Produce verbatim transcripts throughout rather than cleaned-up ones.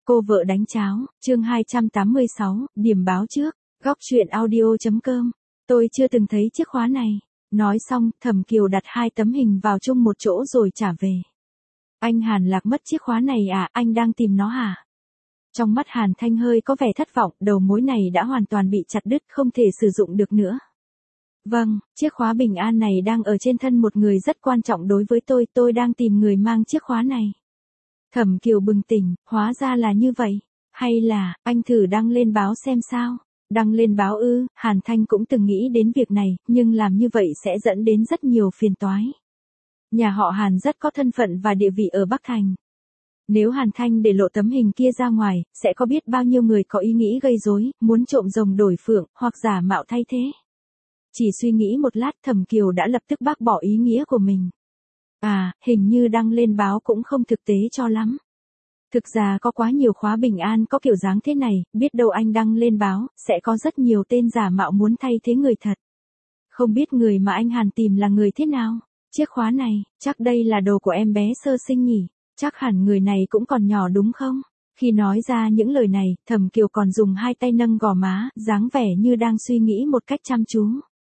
Cô vợ đánh cháo, chương hai trăm tám mươi sáu, điểm báo trước, góc truyện audio.com. Tôi chưa từng thấy chiếc khóa này. Nói xong, Thẩm Kiều đặt hai tấm hình vào chung một chỗ rồi trả về. Anh Hàn lạc mất chiếc khóa này à, anh đang tìm nó hả? Trong mắt Hàn Thanh hơi có vẻ thất vọng, đầu mối này đã hoàn toàn bị chặt đứt, không thể sử dụng được nữa. Vâng, chiếc khóa bình an này đang ở trên thân một người rất quan trọng đối với tôi, tôi đang tìm người mang chiếc khóa này. Thẩm Kiều bừng tỉnh, hóa ra là như vậy. Hay là, anh thử đăng lên báo xem sao? Đăng lên báo ư, Hàn Thanh cũng từng nghĩ đến việc này, nhưng làm như vậy sẽ dẫn đến rất nhiều phiền toái. Nhà họ Hàn rất có thân phận và địa vị ở Bắc Thành. Nếu Hàn Thanh để lộ tấm hình kia ra ngoài, sẽ có biết bao nhiêu người có ý nghĩ gây rối, muốn trộm rồng đổi phượng, hoặc giả mạo thay thế. Chỉ suy nghĩ một lát, Thẩm Kiều đã lập tức bác bỏ ý nghĩa của mình. À, hình như đăng lên báo cũng không thực tế cho lắm. Thực ra có quá nhiều khóa bình an có kiểu dáng thế này, biết đâu anh đăng lên báo, sẽ có rất nhiều tên giả mạo muốn thay thế người thật. Không biết người mà anh Hàn tìm là người thế nào? Chiếc khóa này, chắc đây là đồ của em bé sơ sinh nhỉ? Chắc hẳn người này cũng còn nhỏ đúng không? Khi nói ra những lời này, Thẩm Kiều còn dùng hai tay nâng gò má, dáng vẻ như đang suy nghĩ một cách chăm chú.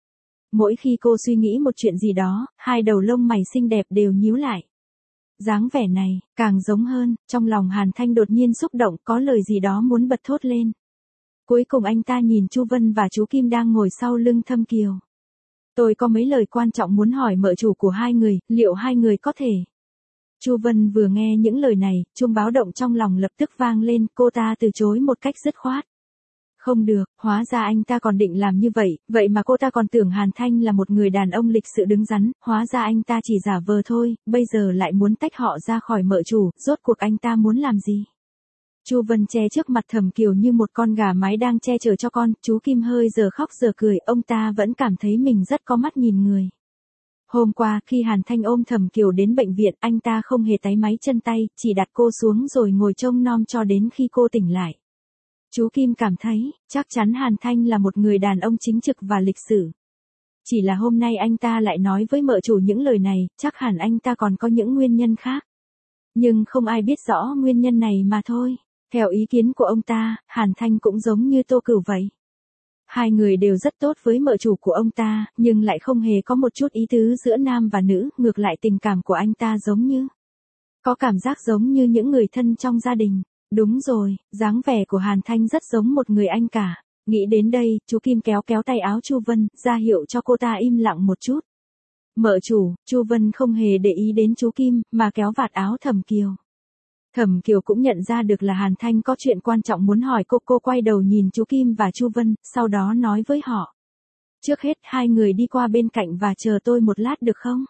Mỗi khi cô suy nghĩ một chuyện gì đó, hai đầu lông mày xinh đẹp đều nhíu lại. Dáng vẻ này, càng giống hơn, trong lòng Hàn Thanh đột nhiên xúc động, có lời gì đó muốn bật thốt lên. Cuối cùng anh ta nhìn Chu Vân và chú Kim đang ngồi sau lưng Thẩm Kiều. Tôi có mấy lời quan trọng muốn hỏi mợ chủ của hai người, liệu hai người có thể? Chu Vân vừa nghe những lời này, chuông báo động trong lòng lập tức vang lên, cô ta từ chối một cách dứt khoát. Không được, hóa ra anh ta còn định làm như vậy, vậy mà cô ta còn tưởng Hàn Thanh là một người đàn ông lịch sự đứng đắn, hóa ra anh ta chỉ giả vờ thôi, bây giờ lại muốn tách họ ra khỏi mợ chủ, rốt cuộc anh ta muốn làm gì? Chu Vân che trước mặt Thẩm Kiều như một con gà mái đang che chở cho con, chú Kim hơi giờ khóc giờ cười, ông ta vẫn cảm thấy mình rất có mắt nhìn người. Hôm qua, khi Hàn Thanh ôm Thẩm Kiều đến bệnh viện, anh ta không hề táy máy chân tay, chỉ đặt cô xuống rồi ngồi trông nom cho đến khi cô tỉnh lại. Chú Kim cảm thấy, chắc chắn Hàn Thanh là một người đàn ông chính trực và lịch sự. Chỉ là hôm nay anh ta lại nói với mợ chủ những lời này, chắc hẳn anh ta còn có những nguyên nhân khác. Nhưng không ai biết rõ nguyên nhân này mà thôi. Theo ý kiến của ông ta, Hàn Thanh cũng giống như Tô Cửu vậy. Hai người đều rất tốt với mợ chủ của ông ta, nhưng lại không hề có một chút ý tứ giữa nam và nữ, ngược lại tình cảm của anh ta giống như... Có cảm giác giống như những người thân trong gia đình. Đúng rồi, dáng vẻ của Hàn Thanh rất giống một người anh cả. Nghĩ đến đây, chú Kim kéo kéo tay áo Chu Vân, ra hiệu cho cô ta im lặng một chút. Mợ chủ, Chu Vân không hề để ý đến chú Kim, mà kéo vạt áo Thẩm Kiều. Thẩm Kiều cũng nhận ra được là Hàn Thanh có chuyện quan trọng muốn hỏi cô, cô quay đầu nhìn chú Kim và Chu Vân, sau đó nói với họ. Trước hết, hai người đi qua bên cạnh và chờ tôi một lát được không?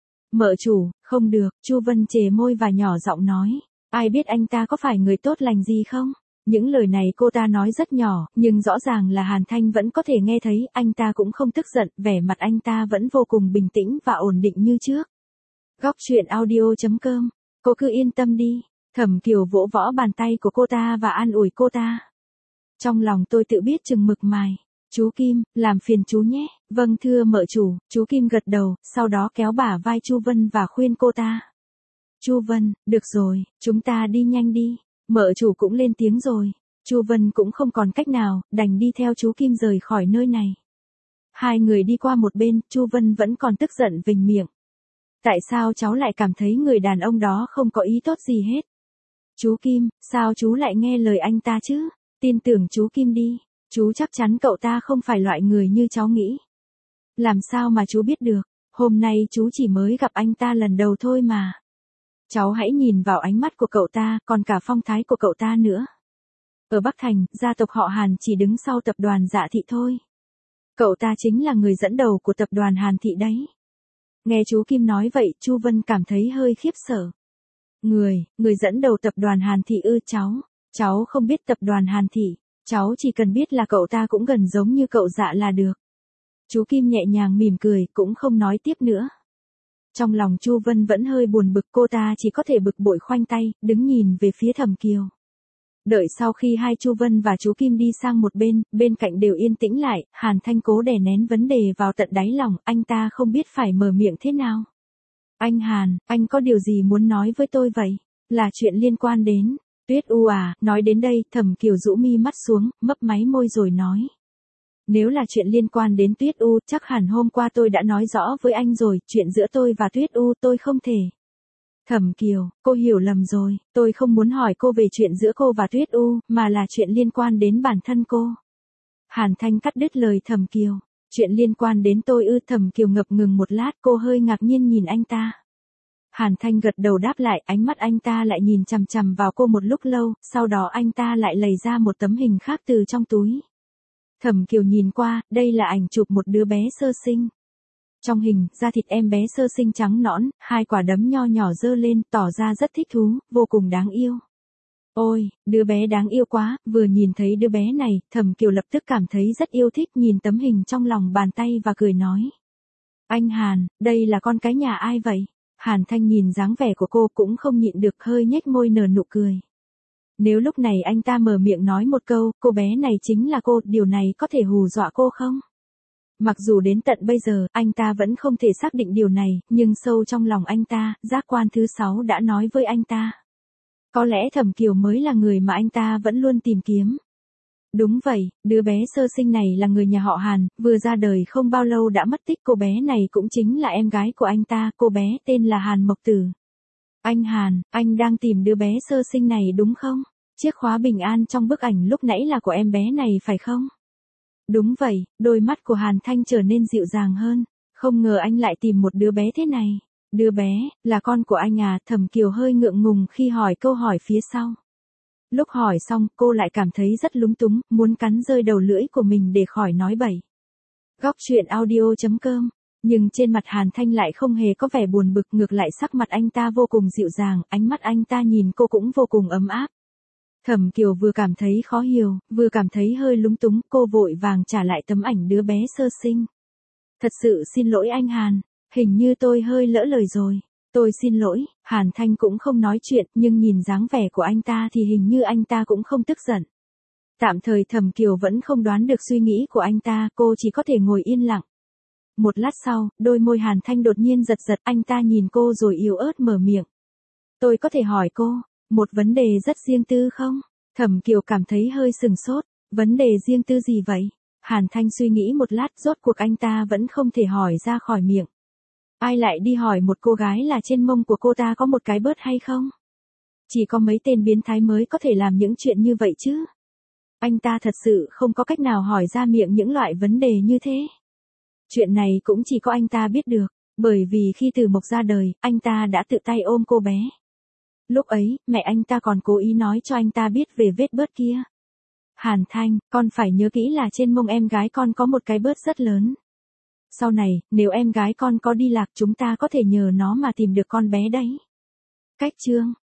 Mợ chủ, không được, Chu Vân chề môi và nhỏ giọng nói. Ai biết anh ta có phải người tốt lành gì không? Những lời này cô ta nói rất nhỏ, nhưng rõ ràng là Hàn Thanh vẫn có thể nghe thấy, anh ta cũng không tức giận, vẻ mặt anh ta vẫn vô cùng bình tĩnh và ổn định như trước. Góc truyện audio.com, cô cứ yên tâm đi. Thẩm Kiều vỗ võ bàn tay của cô ta và an ủi cô ta. Trong lòng tôi tự biết chừng mực mài. Chú Kim, làm phiền chú nhé. Vâng thưa mợ chủ, chú Kim gật đầu, sau đó kéo bả vai Chu Vân và khuyên cô ta. Chu Vân, được rồi, chúng ta đi nhanh đi. Mợ chủ cũng lên tiếng rồi. Chu Vân cũng không còn cách nào, đành đi theo chú Kim rời khỏi nơi này. Hai người đi qua một bên, Chu Vân vẫn còn tức giận vình miệng. Tại sao cháu lại cảm thấy người đàn ông đó không có ý tốt gì hết? Chú Kim, sao chú lại nghe lời anh ta chứ? Tin tưởng chú Kim đi, chú chắc chắn cậu ta không phải loại người như cháu nghĩ. Làm sao mà chú biết được, hôm nay chú chỉ mới gặp anh ta lần đầu thôi mà. Cháu hãy nhìn vào ánh mắt của cậu ta, còn cả phong thái của cậu ta nữa. Ở Bắc Thành, gia tộc họ Hàn chỉ đứng sau tập đoàn Dạ Thị thôi. Cậu ta chính là người dẫn đầu của tập đoàn Hàn Thị đấy. Nghe chú Kim nói vậy, Chu Vân cảm thấy hơi khiếp sợ. Người, người dẫn đầu tập đoàn Hàn Thị ư? Cháu, cháu không biết tập đoàn Hàn Thị, cháu chỉ cần biết là cậu ta cũng gần giống như cậu Dạ là được. Chú Kim nhẹ nhàng mỉm cười, cũng không nói tiếp nữa. Trong lòng Chu Vân vẫn hơi buồn bực, cô ta chỉ có thể bực bội khoanh tay, đứng nhìn về phía Thẩm Kiều. Đợi sau khi hai Chu Vân và chú Kim đi sang một bên, bên cạnh đều yên tĩnh lại, Hàn Thanh cố đè nén vấn đề vào tận đáy lòng, anh ta không biết phải mở miệng thế nào. Anh Hàn, anh có điều gì muốn nói với tôi vậy? Là chuyện liên quan đến, Tuyết U à, nói đến đây, Thẩm Kiều rũ mi mắt xuống, mấp máy môi rồi nói. Nếu là chuyện liên quan đến Tuyết U, chắc hẳn hôm qua tôi đã nói rõ với anh rồi, chuyện giữa tôi và Tuyết U tôi không thể. Thẩm Kiều, cô hiểu lầm rồi, tôi không muốn hỏi cô về chuyện giữa cô và Tuyết U, mà là chuyện liên quan đến bản thân cô. Hàn Thanh cắt đứt lời Thẩm Kiều. Chuyện liên quan đến tôi ư? Thẩm Kiều ngập ngừng một lát, cô hơi ngạc nhiên nhìn anh ta. Hàn Thanh gật đầu đáp lại, ánh mắt anh ta lại nhìn chằm chằm vào cô một lúc lâu, sau đó anh ta lại lấy ra một tấm hình khác từ trong túi. Thẩm Kiều nhìn qua, đây là ảnh chụp một đứa bé sơ sinh. Trong hình, da thịt em bé sơ sinh trắng nõn, hai quả đấm nho nhỏ giơ lên, tỏ ra rất thích thú, vô cùng đáng yêu. Ôi, đứa bé đáng yêu quá, vừa nhìn thấy đứa bé này, Thẩm Kiều lập tức cảm thấy rất yêu thích, nhìn tấm hình trong lòng bàn tay và cười nói. Anh Hàn, đây là con cái nhà ai vậy? Hàn Thanh nhìn dáng vẻ của cô cũng không nhịn được, hơi nhếch môi nở nụ cười. Nếu lúc này anh ta mở miệng nói một câu, cô bé này chính là cô, điều này có thể hù dọa cô không? Mặc dù đến tận bây giờ, anh ta vẫn không thể xác định điều này, nhưng sâu trong lòng anh ta, giác quan thứ sáu đã nói với anh ta. Có lẽ Thẩm Kiều mới là người mà anh ta vẫn luôn tìm kiếm. Đúng vậy, đứa bé sơ sinh này là người nhà họ Hàn, vừa ra đời không bao lâu đã mất tích, cô bé này cũng chính là em gái của anh ta, cô bé tên là Hàn Mộc Tử. Anh Hàn, anh đang tìm đứa bé sơ sinh này đúng không? Chiếc khóa bình an trong bức ảnh lúc nãy là của em bé này phải không? Đúng vậy, đôi mắt của Hàn Thanh trở nên dịu dàng hơn, không ngờ anh lại tìm một đứa bé thế này. Đứa bé, là con của anh à? Thẩm Kiều hơi ngượng ngùng khi hỏi câu hỏi phía sau. Lúc hỏi xong, cô lại cảm thấy rất lúng túng, muốn cắn rơi đầu lưỡi của mình để khỏi nói bậy. Góc truyện audio chấm com. Nhưng trên mặt Hàn Thanh lại không hề có vẻ buồn bực, ngược lại sắc mặt anh ta vô cùng dịu dàng, ánh mắt anh ta nhìn cô cũng vô cùng ấm áp. Thẩm Kiều vừa cảm thấy khó hiểu, vừa cảm thấy hơi lúng túng, cô vội vàng trả lại tấm ảnh đứa bé sơ sinh. Thật sự xin lỗi anh Hàn, hình như tôi hơi lỡ lời rồi. Tôi xin lỗi, Hàn Thanh cũng không nói chuyện, nhưng nhìn dáng vẻ của anh ta thì hình như anh ta cũng không tức giận. Tạm thời Thẩm Kiều vẫn không đoán được suy nghĩ của anh ta, cô chỉ có thể ngồi yên lặng. Một lát sau, đôi môi Hàn Thanh đột nhiên giật giật, anh ta nhìn cô rồi yếu ớt mở miệng. Tôi có thể hỏi cô, một vấn đề rất riêng tư không? Thẩm Kiều cảm thấy hơi sừng sốt, vấn đề riêng tư gì vậy? Hàn Thanh suy nghĩ một lát, rốt cuộc anh ta vẫn không thể hỏi ra khỏi miệng. Ai lại đi hỏi một cô gái là trên mông của cô ta có một cái bớt hay không? Chỉ có mấy tên biến thái mới có thể làm những chuyện như vậy chứ. Anh ta thật sự không có cách nào hỏi ra miệng những loại vấn đề như thế. Chuyện này cũng chỉ có anh ta biết được, bởi vì khi Từ Mộc ra đời, anh ta đã tự tay ôm cô bé. Lúc ấy, mẹ anh ta còn cố ý nói cho anh ta biết về vết bớt kia. Hàn Thanh, con phải nhớ kỹ là trên mông em gái con có một cái bớt rất lớn. Sau này, nếu em gái con có đi lạc chúng ta có thể nhờ nó mà tìm được con bé đấy. Cách chương